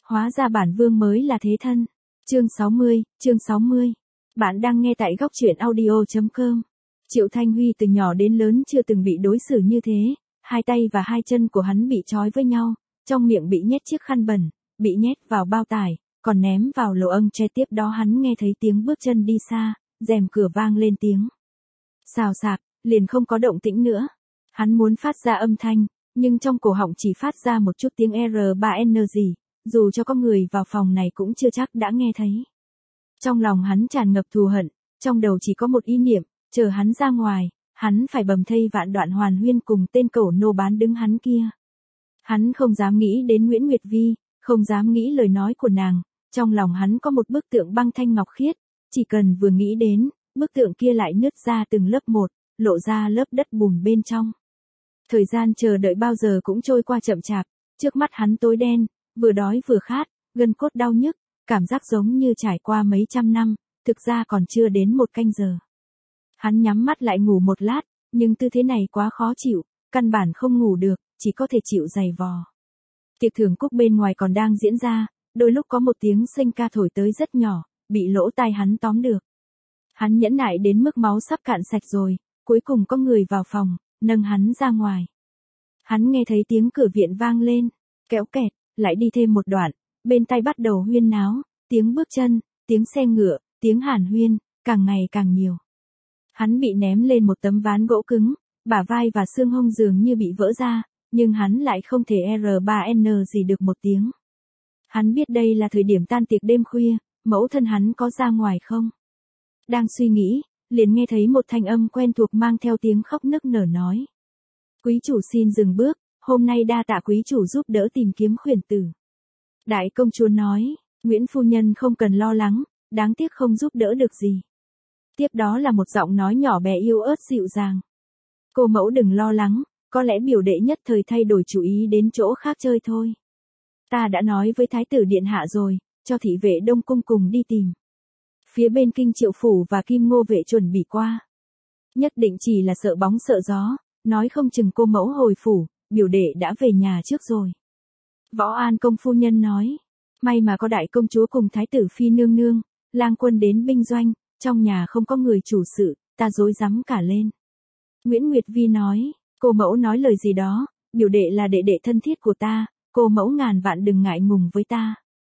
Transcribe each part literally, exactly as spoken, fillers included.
Hóa ra bản vương mới là thế thân. Chương sáu mươi, chương sáu mươi. Bạn đang nghe tại góc truyện audio chấm com. Triệu Thanh Huy từ nhỏ đến lớn chưa từng bị đối xử như thế, hai tay và hai chân của hắn bị trói với nhau, trong miệng bị nhét chiếc khăn bẩn, bị nhét vào bao tải, còn ném vào lỗ âng tre. Tiếp đó hắn nghe thấy tiếng bước chân đi xa, rèm cửa vang lên tiếng xào xạc, liền không có động tĩnh nữa. Hắn muốn phát ra âm thanh, nhưng trong cổ họng chỉ phát ra một chút tiếng R ba N gì, dù cho có người vào phòng này cũng chưa chắc đã nghe thấy. Trong lòng hắn tràn ngập thù hận, trong đầu chỉ có một ý niệm, chờ hắn ra ngoài, hắn phải bầm thây vạn đoạn hoàn huyên cùng tên cẩu nô bán đứng hắn kia. Hắn không dám nghĩ đến Nguyễn Nguyệt Vi, không dám nghĩ lời nói của nàng, trong lòng hắn có một bức tượng băng thanh ngọc khiết, chỉ cần vừa nghĩ đến, bức tượng kia lại nứt ra từng lớp một, lộ ra lớp đất bùn bên trong. Thời gian chờ đợi bao giờ cũng trôi qua chậm chạp, trước mắt hắn tối đen, vừa đói vừa khát, gân cốt đau nhức, cảm giác giống như trải qua mấy trăm năm, thực ra còn chưa đến một canh giờ. Hắn nhắm mắt lại ngủ một lát, nhưng tư thế này quá khó chịu, căn bản không ngủ được, chỉ có thể chịu giày vò. Tiệc thưởng cúc bên ngoài còn đang diễn ra, đôi lúc có một tiếng sinh ca thổi tới rất nhỏ, bị lỗ tai hắn tóm được. Hắn nhẫn nại đến mức máu sắp cạn sạch rồi, cuối cùng có người vào phòng, nâng hắn ra ngoài. Hắn nghe thấy tiếng cửa viện vang lên, kéo kẹt, lại đi thêm một đoạn, bên tai bắt đầu huyên náo, tiếng bước chân, tiếng xe ngựa, tiếng hàn huyên, càng ngày càng nhiều. Hắn bị ném lên một tấm ván gỗ cứng, bả vai và xương hông dường như bị vỡ ra, nhưng hắn lại không thể R ba N gì được một tiếng. Hắn biết đây là thời điểm tan tiệc đêm khuya, mẫu thân hắn có ra ngoài không? Đang suy nghĩ, liền nghe thấy một thanh âm quen thuộc mang theo tiếng khóc nức nở nói. Quý chủ xin dừng bước, hôm nay đa tạ quý chủ giúp đỡ tìm kiếm khuyển tử. Đại công chúa nói, Nguyễn phu nhân không cần lo lắng, đáng tiếc không giúp đỡ được gì. Tiếp đó là một giọng nói nhỏ bé yếu ớt dịu dàng. Cô mẫu đừng lo lắng, có lẽ biểu đệ nhất thời thay đổi chủ ý đến chỗ khác chơi thôi. Ta đã nói với thái tử điện hạ rồi, cho thị vệ Đông Cung cùng đi tìm. Phía bên Kinh Triệu Phủ và Kim Ngô vệ chuẩn bị qua. Nhất định chỉ là sợ bóng sợ gió, nói không chừng cô mẫu hồi phủ, biểu đệ đã về nhà trước rồi. Võ An công phu nhân nói, may mà có đại công chúa cùng thái tử phi nương nương, lang quân đến binh doanh, trong nhà không có người chủ sự, ta rối rắm cả lên. Nguyễn Nguyệt Vi nói, cô mẫu nói lời gì đó, biểu đệ là đệ đệ thân thiết của ta, cô mẫu ngàn vạn đừng ngại ngùng với ta.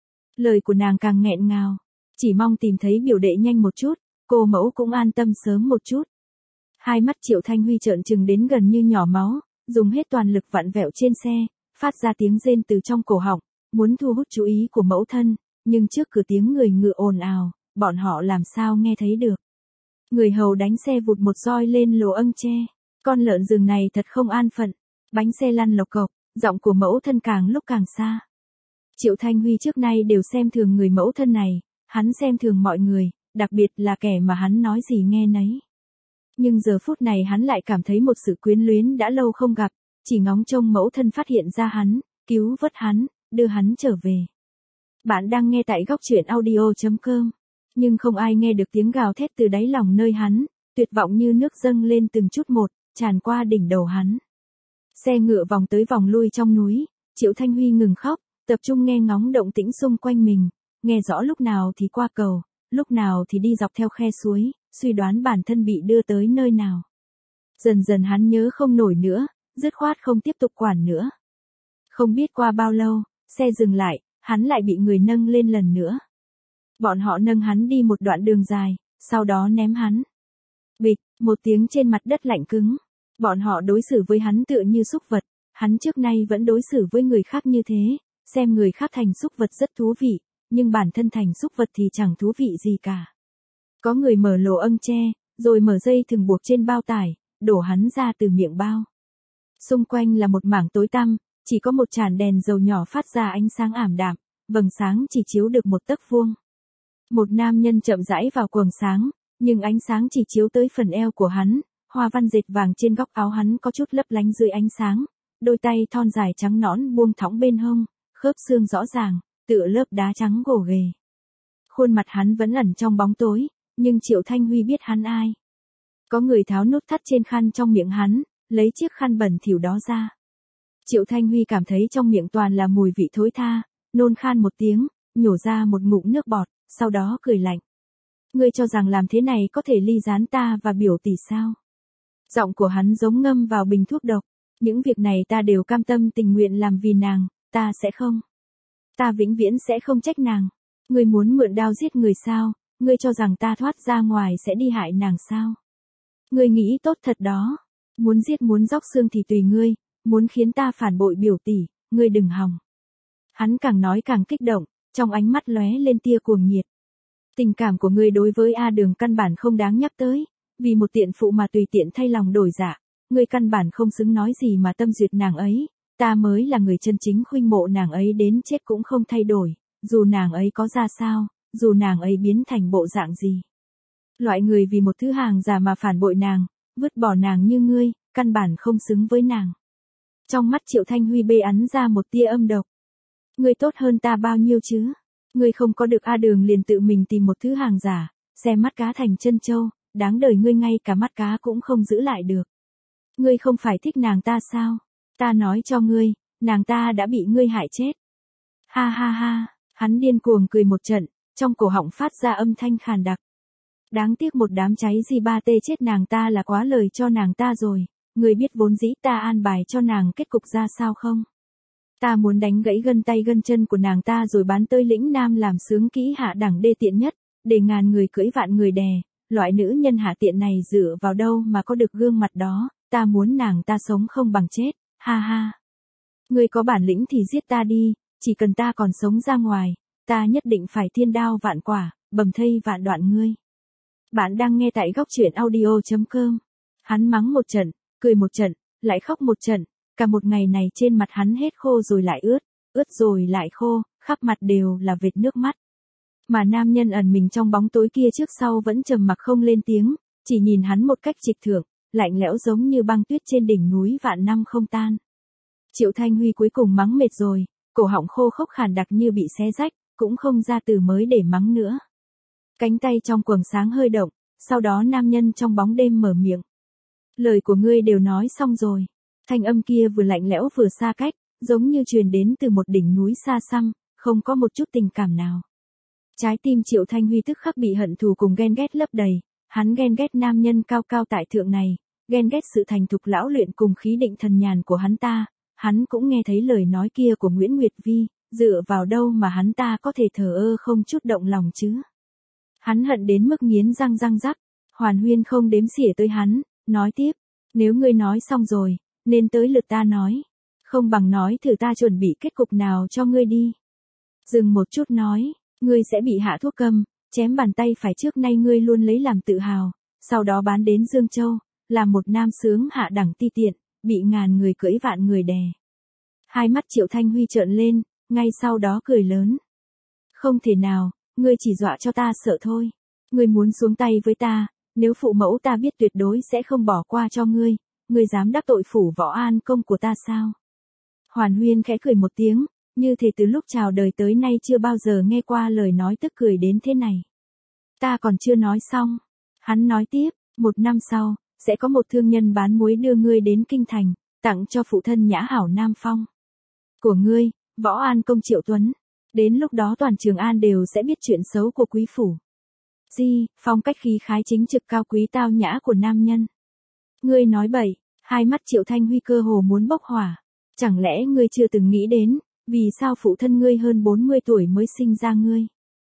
Lời của nàng càng nghẹn ngào, chỉ mong tìm thấy biểu đệ nhanh một chút, cô mẫu cũng an tâm sớm một chút. Hai mắt Triệu Thanh Huy trợn trừng đến gần như nhỏ máu, dùng hết toàn lực vặn vẹo trên xe, phát ra tiếng rên từ trong cổ họng, muốn thu hút chú ý của mẫu thân, nhưng trước cửa tiếng người ngựa ồn ào, bọn họ làm sao nghe thấy được. Người hầu đánh xe vụt một roi lên lỗ âng tre, con lợn rừng này thật không an phận, bánh xe lăn lộc cộc, giọng của mẫu thân càng lúc càng xa. Triệu Thanh Huy trước nay đều xem thường người mẫu thân này, hắn xem thường mọi người, đặc biệt là kẻ mà hắn nói gì nghe nấy. Nhưng giờ phút này hắn lại cảm thấy một sự quyến luyến đã lâu không gặp, chỉ ngóng trông mẫu thân phát hiện ra hắn, cứu vớt hắn, đưa hắn trở về. Bạn đang nghe tại góc truyện audio chấm com, nhưng không ai nghe được tiếng gào thét từ đáy lòng nơi hắn, tuyệt vọng như nước dâng lên từng chút một, tràn qua đỉnh đầu hắn. Xe ngựa vòng tới vòng lui trong núi, Triệu Thanh Huy ngừng khóc, tập trung nghe ngóng động tĩnh xung quanh mình, nghe rõ lúc nào thì qua cầu, lúc nào thì đi dọc theo khe suối, suy đoán bản thân bị đưa tới nơi nào. Dần dần hắn nhớ không nổi nữa, dứt khoát không tiếp tục quản nữa. Không biết qua bao lâu, xe dừng lại, hắn lại bị người nâng lên lần nữa. Bọn họ nâng hắn đi một đoạn đường dài, sau đó ném hắn. Bịch, một tiếng trên mặt đất lạnh cứng. Bọn họ đối xử với hắn tựa như súc vật, hắn trước nay vẫn đối xử với người khác như thế, xem người khác thành súc vật rất thú vị, nhưng bản thân thành súc vật thì chẳng thú vị gì cả. Có người mở lỗ âng tre, rồi mở dây thừng buộc trên bao tải, đổ hắn ra từ miệng bao. Xung quanh là một mảng tối tăm, chỉ có một tràn đèn dầu nhỏ phát ra ánh sáng ảm đạm, vầng sáng chỉ chiếu được một tấc vuông. Một nam nhân chậm rãi vào quầng sáng, nhưng ánh sáng chỉ chiếu tới phần eo của hắn, hoa văn dệt vàng trên góc áo hắn có chút lấp lánh dưới ánh sáng, đôi tay thon dài trắng nõn buông thõng bên hông, khớp xương rõ ràng, tựa lớp đá trắng gồ ghề. Khuôn mặt hắn vẫn ẩn trong bóng tối, nhưng Triệu Thanh Huy biết hắn ai. Có người tháo nút thắt trên khăn trong miệng hắn, lấy chiếc khăn bẩn thỉu đó ra. Triệu Thanh Huy cảm thấy trong miệng toàn là mùi vị thối tha, nôn khan một tiếng, nhổ ra một ngụm nước bọt, sau đó cười lạnh. Ngươi cho rằng làm thế này có thể ly gián ta và biểu tỷ sao? Giọng của hắn giống ngâm vào bình thuốc độc. Những việc này ta đều cam tâm tình nguyện làm vì nàng, ta sẽ không. Ta vĩnh viễn sẽ không trách nàng. Ngươi muốn mượn đao giết người sao? Ngươi cho rằng ta thoát ra ngoài sẽ đi hại nàng sao? Ngươi nghĩ tốt thật đó. Muốn giết muốn róc xương thì tùy ngươi, muốn khiến ta phản bội biểu tỷ, ngươi đừng hòng. Hắn càng nói càng kích động, trong ánh mắt lóe lên tia cuồng nhiệt. Tình cảm của ngươi đối với A Đường căn bản không đáng nhắc tới, vì một tiện phụ mà tùy tiện thay lòng đổi dạ, ngươi căn bản không xứng nói gì mà tâm duyệt nàng ấy, ta mới là người chân chính khuynh mộ nàng ấy đến chết cũng không thay đổi, dù nàng ấy có ra sao, dù nàng ấy biến thành bộ dạng gì. Loại người vì một thứ hàng giả mà phản bội nàng, vứt bỏ nàng như ngươi, căn bản không xứng với nàng. Trong mắt Triệu Thanh Huy bê ắn ra một tia âm độc. Ngươi tốt hơn ta bao nhiêu chứ? Ngươi không có được A Đường liền tự mình tìm một thứ hàng giả, xem mắt cá thành chân châu, đáng đời ngươi ngay cả mắt cá cũng không giữ lại được. Ngươi không phải thích nàng ta sao? Ta nói cho ngươi, nàng ta đã bị ngươi hại chết. Ha ha ha, hắn điên cuồng cười một trận, trong cổ họng phát ra âm thanh khàn đặc. Đáng tiếc một đám cháy gì ba tê chết nàng ta là quá lời cho nàng ta rồi, ngươi biết vốn dĩ ta an bài cho nàng kết cục ra sao không? Ta muốn đánh gãy gân tay gân chân của nàng ta rồi bán tới lĩnh Nam làm sướng kỹ hạ đẳng đê tiện nhất, để ngàn người cưỡi vạn người đè, loại nữ nhân hạ tiện này dựa vào đâu mà có được gương mặt đó, ta muốn nàng ta sống không bằng chết, ha ha. Ngươi có bản lĩnh thì giết ta đi, chỉ cần ta còn sống ra ngoài, ta nhất định phải thiên đao vạn quả, bầm thây vạn đoạn ngươi. Bạn đang nghe tại góc truyện audio chấm com. Hắn mắng một trận, cười một trận, lại khóc một trận, cả một ngày này trên mặt hắn hết khô rồi lại ướt, ướt rồi lại khô, khắp mặt đều là vệt nước mắt. Mà nam nhân ẩn mình trong bóng tối kia trước sau vẫn trầm mặc không lên tiếng, chỉ nhìn hắn một cách trịch thượng, lạnh lẽo giống như băng tuyết trên đỉnh núi vạn năm không tan. Triệu Thanh Huy cuối cùng mắng mệt rồi, cổ họng khô khốc khàn đặc như bị xé rách, cũng không ra từ mới để mắng nữa. Cánh tay trong quầng sáng hơi động, sau đó nam nhân trong bóng đêm mở miệng. Lời của ngươi đều nói xong rồi. Thanh âm kia vừa lạnh lẽo vừa xa cách, giống như truyền đến từ một đỉnh núi xa xăm, không có một chút tình cảm nào. Trái tim Triệu Thanh Huy tức khắc bị hận thù cùng ghen ghét lấp đầy, hắn ghen ghét nam nhân cao cao tại thượng này, ghen ghét sự thành thục lão luyện cùng khí định thần nhàn của hắn ta, hắn cũng nghe thấy lời nói kia của Nguyễn Nguyệt Vi, dựa vào đâu mà hắn ta có thể thờ ơ không chút động lòng chứ. Hắn hận đến mức nghiến răng răng rắc, Hoàn Huyên không đếm xỉa tới hắn, nói tiếp, nếu ngươi nói xong rồi, nên tới lượt ta nói, không bằng nói thử ta chuẩn bị kết cục nào cho ngươi đi. Dừng một chút nói, ngươi sẽ bị hạ thuốc câm, chém bàn tay phải trước nay ngươi luôn lấy làm tự hào, sau đó bán đến Dương Châu, làm một nam sướng hạ đẳng ti tiện, bị ngàn người cưỡi vạn người đè. Hai mắt Triệu Thanh Huy trợn lên, ngay sau đó cười lớn. Không thể nào, ngươi chỉ dọa cho ta sợ thôi. Ngươi muốn xuống tay với ta, nếu phụ mẫu ta biết tuyệt đối sẽ không bỏ qua cho ngươi, ngươi dám đắc tội phủ Võ An công của ta sao? Hoàn Huyên khẽ cười một tiếng, như thể từ lúc chào đời tới nay chưa bao giờ nghe qua lời nói tức cười đến thế này. Ta còn chưa nói xong. Hắn nói tiếp, một năm sau, sẽ có một thương nhân bán muối đưa ngươi đến kinh thành, tặng cho phụ thân Nhã Hảo Nam Phong của ngươi, Võ An công Triệu Tuấn. Đến lúc đó toàn Trường An đều sẽ biết chuyện xấu của quý phủ. Di, phong cách khí khái chính trực cao quý tao nhã của nam nhân. Ngươi nói bậy, hai mắt Triệu Thanh Huy cơ hồ muốn bốc hỏa. Chẳng lẽ ngươi chưa từng nghĩ đến, vì sao phụ thân ngươi hơn bốn mươi tuổi mới sinh ra ngươi?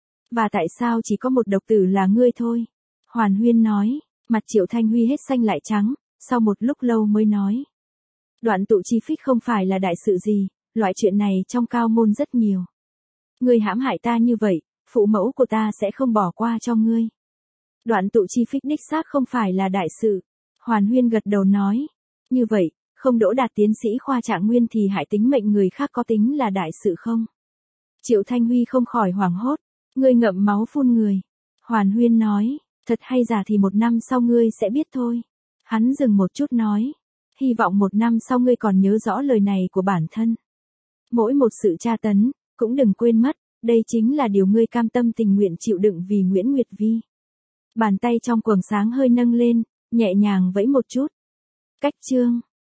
Và tại sao chỉ có một độc tử là ngươi thôi? Hoàn Huyên nói, mặt Triệu Thanh Huy hết xanh lại trắng, sau một lúc lâu mới nói. Đoạn tụ chi phích không phải là đại sự gì, loại chuyện này trong cao môn rất nhiều. Ngươi hãm hại ta như vậy, phụ mẫu của ta sẽ không bỏ qua cho ngươi. Đoạn tụ chi phích đích xác không phải là đại sự. Hoàn Huyên gật đầu nói. Như vậy, không đỗ đạt tiến sĩ khoa trạng nguyên thì hại tính mệnh người khác có tính là đại sự không? Triệu Thanh Huy không khỏi hoảng hốt. Ngươi ngậm máu phun người. Hoàn Huyên nói, thật hay giả thì một năm sau ngươi sẽ biết thôi. Hắn dừng một chút nói. Hy vọng một năm sau ngươi còn nhớ rõ lời này của bản thân. Mỗi một sự tra tấn, cũng đừng quên mất, đây chính là điều ngươi cam tâm tình nguyện chịu đựng vì Nguyễn Nguyệt Vi. Bàn tay trong quầng sáng hơi nâng lên, nhẹ nhàng vẫy một chút. Cách chương.